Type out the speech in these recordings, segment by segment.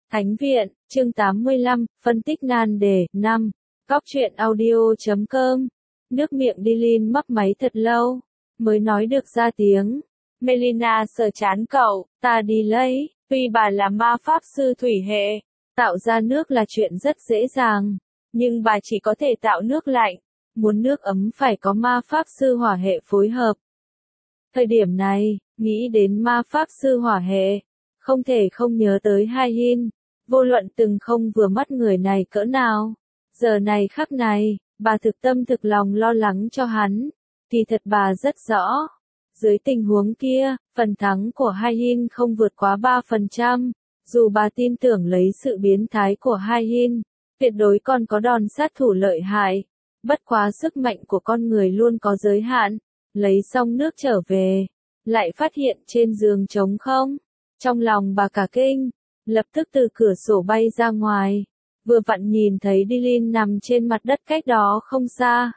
Thánh viện, chương 85, phân tích nan đề, 5. Góc truyện audio.com. Nước miệng Dylan mấp máy thật lâu, mới nói được ra tiếng. Melina sờ trán cậu, ta đi lấy, tuy bà là ma pháp sư thủy hệ, tạo ra nước là chuyện rất dễ dàng, nhưng bà chỉ có thể tạo nước lạnh, muốn nước ấm phải có ma pháp sư hỏa hệ phối hợp. Thời điểm này, nghĩ đến ma pháp sư hỏa hệ, không thể không nhớ tới Hai Hin, vô luận từng không vừa mắt người này cỡ nào. Giờ này khắc này, bà thực tâm thực lòng lo lắng cho hắn, kỳ thật bà rất rõ. Dưới tình huống kia, phần thắng của Hai Hin không vượt quá 3%, dù bà tin tưởng lấy sự biến thái của Hai Hin, tuyệt đối còn có đòn sát thủ lợi hại. Bất quá sức mạnh của con người luôn có giới hạn, lấy xong nước trở về, lại phát hiện trên giường trống không. Trong lòng bà cả kinh, lập tức từ cửa sổ bay ra ngoài, vừa vặn nhìn thấy Dylan nằm trên mặt đất cách đó không xa.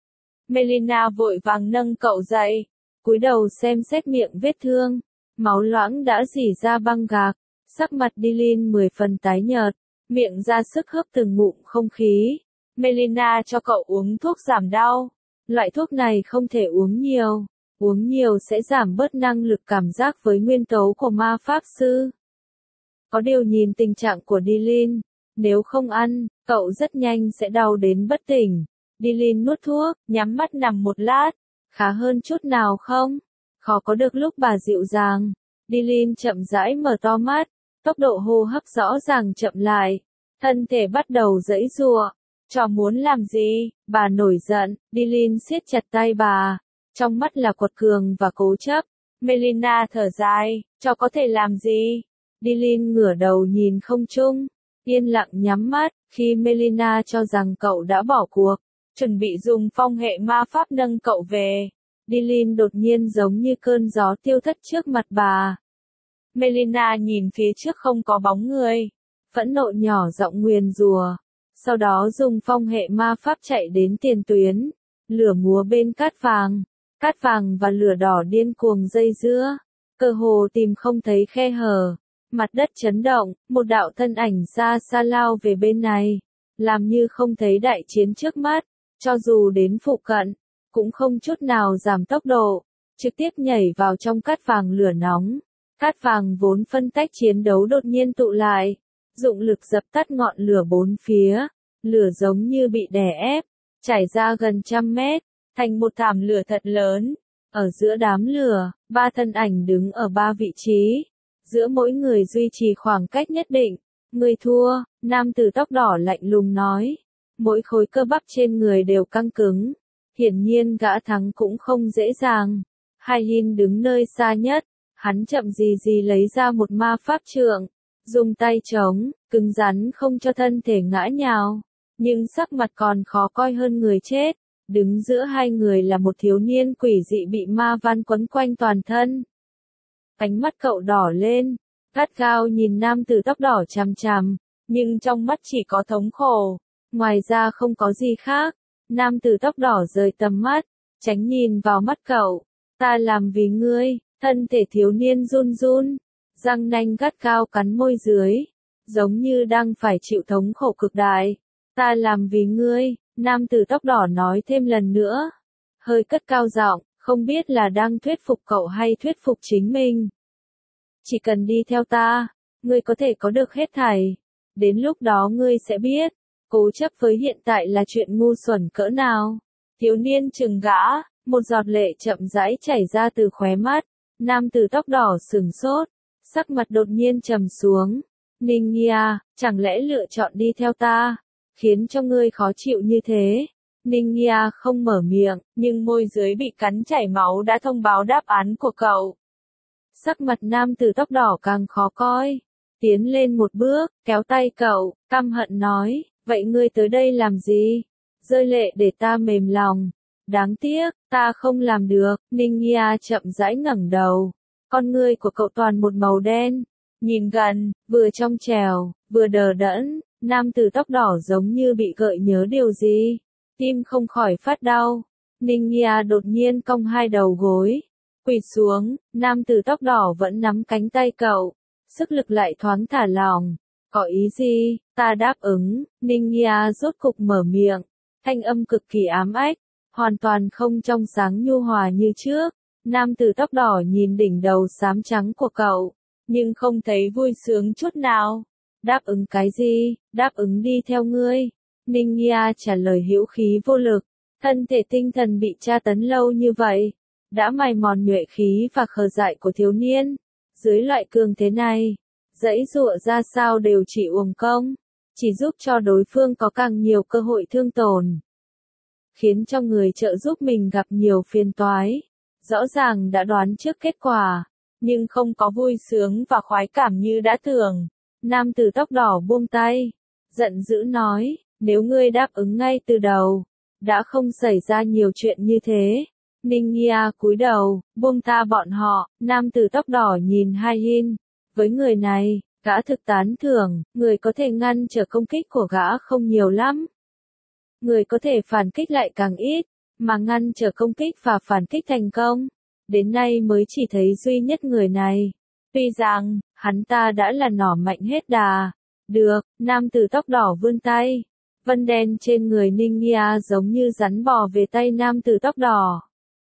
Melina vội vàng nâng cậu dậy, cúi đầu xem xét miệng vết thương, máu loãng đã rỉ ra băng gạc, sắc mặt Dylan 10 phần tái nhợt, miệng ra sức hớp từng ngụm không khí. Melina cho cậu uống thuốc giảm đau, loại thuốc này không thể uống nhiều sẽ giảm bớt năng lực cảm giác với nguyên tố của ma pháp sư. Có điều nhìn tình trạng của Dylan, nếu không ăn, cậu rất nhanh sẽ đau đến bất tỉnh. Dylan nuốt thuốc, nhắm mắt nằm một lát, khá hơn chút nào không? Khó có được lúc bà dịu dàng. Dylan chậm rãi mở to mắt, tốc độ hô hấp rõ ràng chậm lại, thân thể bắt đầu giãy giụa. Trò muốn làm gì? Bà nổi giận, Dylan siết chặt tay bà, trong mắt là quật cường và cố chấp. Melina thở dài, trò có thể làm gì? Dylan ngửa đầu nhìn không trung, yên lặng nhắm mắt, khi Melina cho rằng cậu đã bỏ cuộc, chuẩn bị dùng phong hệ ma pháp nâng cậu về. Dylan đột nhiên giống như cơn gió tiêu thất trước mặt bà. Melina nhìn phía trước không có bóng người, phẫn nộ nhỏ giọng nguyền rủa, sau đó dùng phong hệ ma pháp chạy đến tiền tuyến, lửa múa bên cát vàng và lửa đỏ điên cuồng dây dưa, cơ hồ tìm không thấy khe hở. Mặt đất chấn động, một đạo thân ảnh xa xa lao về bên này, làm như không thấy đại chiến trước mắt, cho dù đến phụ cận, cũng không chút nào giảm tốc độ, trực tiếp nhảy vào trong cát vàng lửa nóng. Cát vàng vốn phân tách chiến đấu đột nhiên tụ lại, dụng lực dập tắt ngọn lửa bốn phía, lửa giống như bị đè ép, trải ra gần 100 mét, thành một thảm lửa thật lớn. Ở giữa đám lửa, ba thân ảnh đứng ở ba vị trí. Giữa mỗi người duy trì khoảng cách nhất định. Người thua, nam tử tóc đỏ lạnh lùng nói. Mỗi khối cơ bắp trên người đều căng cứng. Hiển nhiên gã thắng cũng không dễ dàng. Hai Hin đứng nơi xa nhất. Hắn chậm gì lấy ra một ma pháp trượng. Dùng tay chống, cứng rắn không cho thân thể ngã nhào. Nhưng sắc mặt còn khó coi hơn người chết. Đứng giữa hai người là một thiếu niên quỷ dị bị ma văn quấn quanh toàn thân. Ánh mắt cậu đỏ lên, gắt gao nhìn nam tử tóc đỏ chằm chằm, nhưng trong mắt chỉ có thống khổ, ngoài ra không có gì khác. Nam tử tóc đỏ rời tầm mắt, tránh nhìn vào mắt cậu. Ta làm vì ngươi, thân thể thiếu niên run run, răng nanh gắt gao cắn môi dưới, giống như đang phải chịu thống khổ cực đại. Ta làm vì ngươi, nam tử tóc đỏ nói thêm lần nữa, hơi cất cao giọng. Không biết là đang thuyết phục cậu hay thuyết phục chính mình. Chỉ cần đi theo ta, ngươi có thể có được hết thảy. Đến lúc đó ngươi sẽ biết, cố chấp với hiện tại là chuyện ngu xuẩn cỡ nào. Thiếu niên chừng gã, một giọt lệ chậm rãi chảy ra từ khóe mắt. Nam tử tóc đỏ sửng sốt, sắc mặt đột nhiên trầm xuống. Ningia, chẳng lẽ lựa chọn đi theo ta, khiến cho ngươi khó chịu như thế? Ningia không mở miệng, nhưng môi dưới bị cắn chảy máu đã thông báo đáp án của cậu. Sắc mặt nam tử tóc đỏ càng khó coi. Tiến lên một bước, kéo tay cậu, căm hận nói, vậy ngươi tới đây làm gì? Rơi lệ để ta mềm lòng. Đáng tiếc, ta không làm được. Ningia chậm rãi ngẩng đầu. Con ngươi của cậu toàn một màu đen. Nhìn gần, vừa trong trèo, vừa đờ đẫn, nam tử tóc đỏ giống như bị gợi nhớ điều gì. Tim không khỏi phát đau. Ningia đột nhiên cong hai đầu gối, quỳ xuống, nam tử tóc đỏ vẫn nắm cánh tay cậu, sức lực lại thoáng thả lỏng. Có ý gì? Ta đáp ứng, Ningya rốt cục mở miệng, thanh âm cực kỳ ám ách, hoàn toàn không trong sáng nhu hòa như trước. Nam tử tóc đỏ nhìn đỉnh đầu xám trắng của cậu, nhưng không thấy vui sướng chút nào. Đáp ứng cái gì? Đáp ứng đi theo ngươi. Ningya trả lời hữu khí vô lực, thân thể tinh thần bị tra tấn lâu như vậy, đã mài mòn nhuệ khí và khờ dại của thiếu niên. Dưới loại cường thế này, giãy giụa ra sao đều chỉ uổng công, chỉ giúp cho đối phương có càng nhiều cơ hội thương tổn, khiến cho người trợ giúp mình gặp nhiều phiền toái. Rõ ràng đã đoán trước kết quả, nhưng không có vui sướng và khoái cảm như đã tưởng. Nam tử tóc đỏ buông tay, giận dữ nói, nếu ngươi đáp ứng ngay từ đầu, đã không xảy ra nhiều chuyện như thế. Ningya cúi đầu, buông tha bọn họ. Nam tử tóc đỏ nhìn Hai-hin, với người này, gã thực tán thưởng, người có thể ngăn trở công kích của gã không nhiều lắm. Người có thể phản kích lại càng ít, mà ngăn trở công kích và phản kích thành công, đến nay mới chỉ thấy duy nhất người này. Tuy rằng, hắn ta đã là nỏ mạnh hết đà. Được, nam tử tóc đỏ vươn tay. Vân đen trên người Ningya giống như rắn bò về tay nam tử tóc đỏ.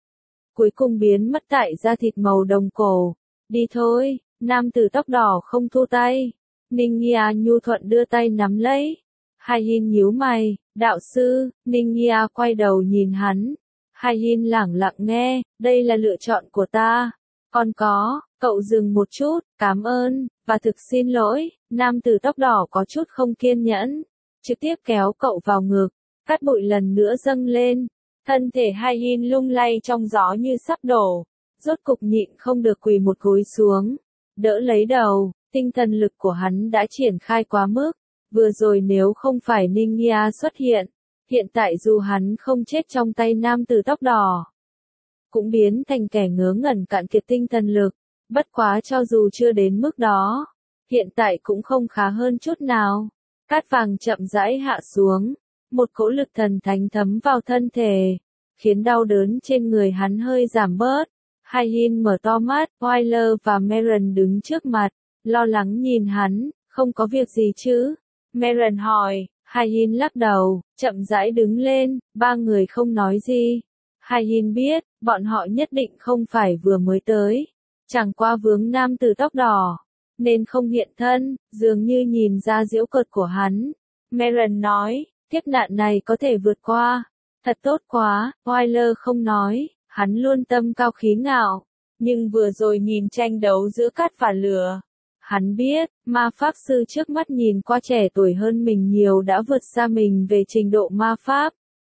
Cuối cùng biến mất tại da thịt màu đồng cổ. Đi thôi, nam tử tóc đỏ không thu tay. Ningya nhu thuận đưa tay nắm lấy. Hai-hin nhíu mày, đạo sư. Ningya quay đầu nhìn hắn. Hai-hin lẳng lặng nghe, đây là lựa chọn của ta. Còn có, cậu dừng một chút, cảm ơn, và thực xin lỗi. Nam tử tóc đỏ có chút không kiên nhẫn, trực tiếp kéo cậu vào ngực, cát bụi lần nữa dâng lên. Thân thể Hai-hin lung lay trong gió như sắp đổ, rốt cục nhịn không được quỳ một gối xuống, đỡ lấy đầu. Tinh thần lực của hắn đã triển khai quá mức, vừa rồi nếu không phải Ningya xuất hiện tại dù hắn không chết trong tay nam tử tóc đỏ, cũng biến thành kẻ ngớ ngẩn cạn kiệt tinh thần lực. Bất quá cho dù chưa đến mức đó, hiện tại cũng không khá hơn chút nào. Cát vàng chậm rãi hạ xuống, một cỗ lực thần thánh thấm vào thân thể, khiến đau đớn trên người hắn hơi giảm bớt. Hai-hin mở to mắt, Wyler và Meren đứng trước mặt, lo lắng nhìn hắn, không có việc gì chứ? Meren hỏi. Hai-hin lắc đầu, chậm rãi đứng lên, ba người không nói gì. Hai-hin biết, bọn họ nhất định không phải vừa mới tới, chẳng qua vướng nam tử tóc đỏ, nên không hiện thân, dường như nhìn ra giễu cợt của hắn. Meren nói, kiếp nạn này có thể vượt qua, thật tốt quá. Wyler không nói, hắn luôn tâm cao khí ngạo, nhưng vừa rồi nhìn tranh đấu giữa cát và lửa, hắn biết, ma pháp sư trước mắt nhìn qua trẻ tuổi hơn mình nhiều đã vượt xa mình về trình độ ma pháp.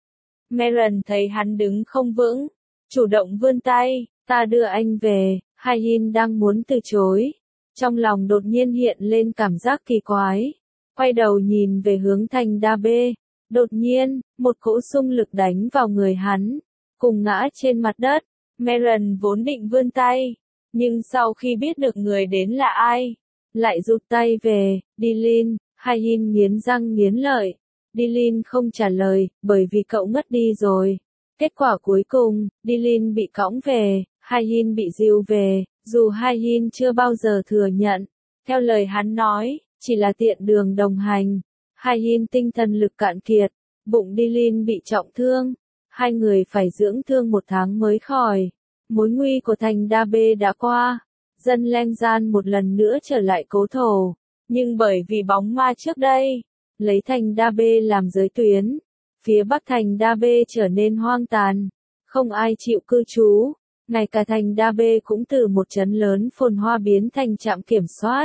Meren thấy hắn đứng không vững, chủ động vươn tay, ta đưa anh về. Hai-hin đang muốn từ chối, trong lòng đột nhiên hiện lên cảm giác kỳ quái, quay đầu nhìn về hướng thành Dabe. Đột nhiên, một cỗ xung lực đánh vào người hắn, cùng ngã trên mặt đất. Meren vốn định vươn tay, nhưng sau khi biết được người đến là ai, lại rụt tay về. Dilin. Hai-hin nghiến răng nghiến lợi. Dilin không trả lời, bởi vì cậu ngất đi rồi. Kết quả cuối cùng, Dilin bị cõng về, Hai-hin bị dìu về, dù Hai-hin chưa bao giờ thừa nhận. Theo lời hắn nói, chỉ là tiện đường đồng hành. Hai-hin tinh thần lực cạn kiệt, bụng Dilin bị trọng thương. Hai người phải dưỡng thương 1 tháng mới khỏi. Mối nguy của thành Dabe đã qua. Dân Leng Gian một lần nữa trở lại cố thổ. Nhưng bởi vì bóng ma trước đây, lấy thành Dabe làm giới tuyến, phía bắc thành Dabe trở nên hoang tàn, không ai chịu cư trú. Ngay cả thành Dabe cũng từ một trấn lớn phồn hoa biến thành trạm kiểm soát.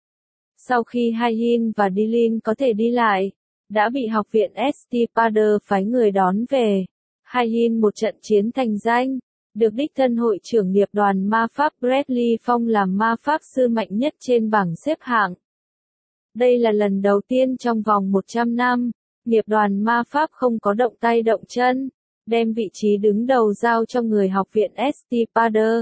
Sau khi Hai-hin và Dilin có thể đi lại, đã bị học viện St. Pader phái người đón về. Hai-hin một trận chiến thành danh, được đích thân hội trưởng nghiệp đoàn ma pháp Bradley phong làm ma pháp sư mạnh nhất trên bảng xếp hạng. Đây là lần đầu tiên trong vòng 100 năm, nghiệp đoàn ma pháp không có động tay động chân, đem vị trí đứng đầu giao cho người học viện St. Pader.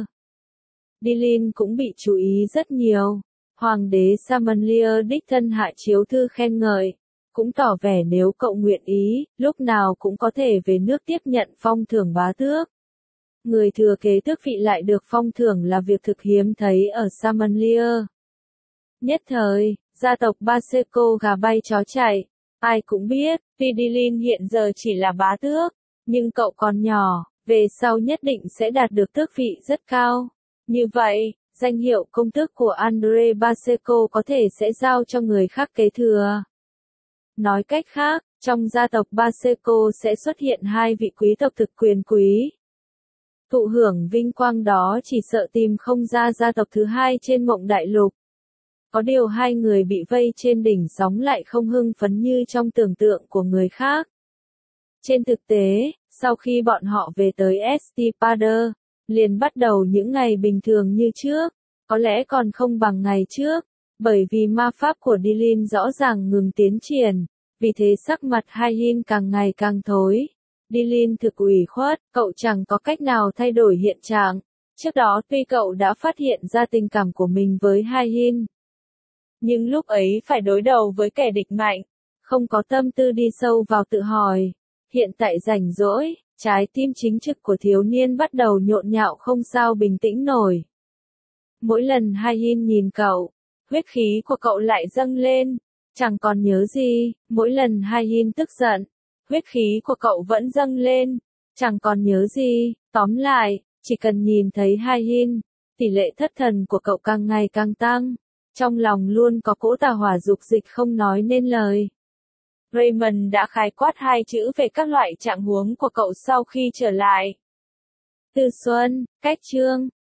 Dilin cũng bị chú ý rất nhiều. Hoàng đế Samanlier đích thân hạ chiếu thư khen ngợi, cũng tỏ vẻ nếu cậu nguyện ý, lúc nào cũng có thể về nước tiếp nhận phong thưởng bá tước. Người thừa kế tước vị lại được phong thưởng là việc thực hiếm thấy ở Samanlier. Nhất thời, Gia tộc Baseco gà bay chó chạy. Ai cũng biết, tuy Dylan hiện giờ chỉ là bá tước, nhưng cậu còn nhỏ, về sau nhất định sẽ đạt được tước vị rất cao. Như vậy, danh hiệu công tước của Andre Baseco có thể sẽ giao cho người khác kế thừa. Nói cách khác, trong gia tộc Baseco sẽ xuất hiện hai vị quý tộc thực quyền quý. Thụ hưởng vinh quang đó chỉ sợ tìm không ra gia tộc thứ hai trên mộng đại lục. Có điều hai người bị vây trên đỉnh sóng lại không hưng phấn như trong tưởng tượng của người khác. Trên thực tế, sau khi bọn họ về tới Estipader, liền bắt đầu những ngày bình thường như trước, có lẽ còn không bằng ngày trước, bởi vì ma pháp của Dylan rõ ràng ngừng tiến triển, vì thế sắc mặt Hyacinth càng ngày càng thối. Dylan thực ủy khuất, cậu chẳng có cách nào thay đổi hiện trạng. Trước đó tuy cậu đã phát hiện ra tình cảm của mình với Hyacinth, nhưng lúc ấy phải đối đầu với kẻ địch mạnh, không có tâm tư đi sâu vào tự hỏi. Hiện tại rảnh rỗi, trái tim chính trực của thiếu niên bắt đầu nhộn nhạo không sao bình tĩnh nổi. Mỗi lần Hyacinth nhìn cậu, huyết khí của cậu lại dâng lên, chẳng còn nhớ gì. Mỗi lần Hyacinth tức giận, huyết khí của cậu vẫn dâng lên, chẳng còn nhớ gì. Tóm lại, chỉ cần nhìn thấy Hyacinth, tỷ lệ thất thần của cậu càng ngày càng tăng. Trong lòng luôn có cỗ tà hỏa dục dịch không nói nên lời. Raymond đã khái quát hai chữ về các loại trạng huống của cậu sau khi trở lại. Từ Xuân, cách chương.